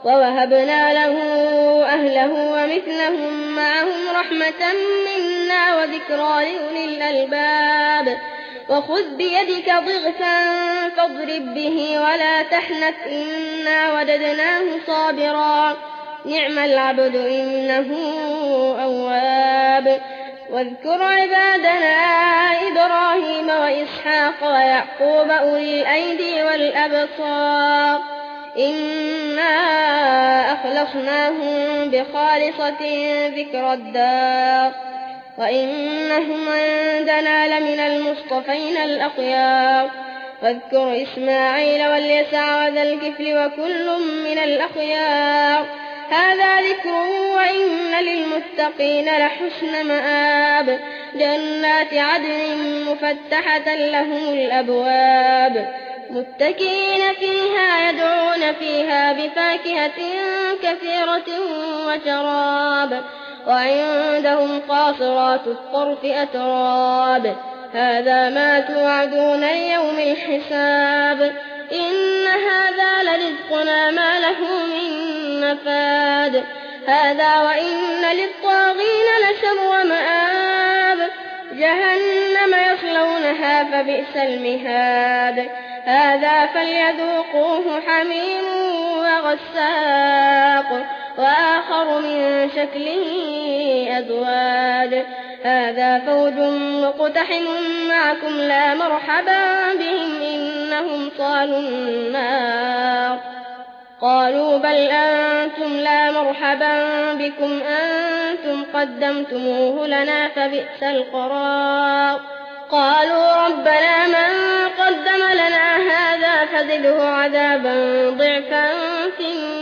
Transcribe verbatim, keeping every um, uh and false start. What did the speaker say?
ووهبنا له أهله ومثلهم معهم رحمة منا وذكرى لأولي الألباب وخذ بيدك ضغثا فاضرب به ولا تحنث إنا وجدناه صابرا نعم العبد إنه أواب واذكر عبادنا إبراهيم وإسحاق ويعقوب أولي الأيدي والأبصار إنا أخلصناهم بخالصة ذكر الدار وإنهم عندنا لمن المصطفين الأخيار واذكر إسماعيل واليسع وذا الكفل وكل من الأخيار هذا ذكر وإن للمتقين لحسن مآب جنات عدن مفتحة لهم الأبواب متكئين فيها يدعون فيها بفاكهة كثيرة وشراب وعندهم قاصرات الطرف أتراب هذا ما توعدون يوم الحساب إن هذا لرزقنا ما له من نفاد هذا وإن للطاغين لشر مآب جهنم يصلونها فبئس المهاد هذا فليذوقوه حميم وغساق وآخر من شكله أزواج هذا فوج مقتحم معكم لا مرحبا بهم إنهم صالوا النار قالوا بل أنتم لا مرحبا بكم أنتم قدمتموه لنا فبئس القرار قالوا ربنا من قدم لنا هذا فزده عذابا ضعفا في النار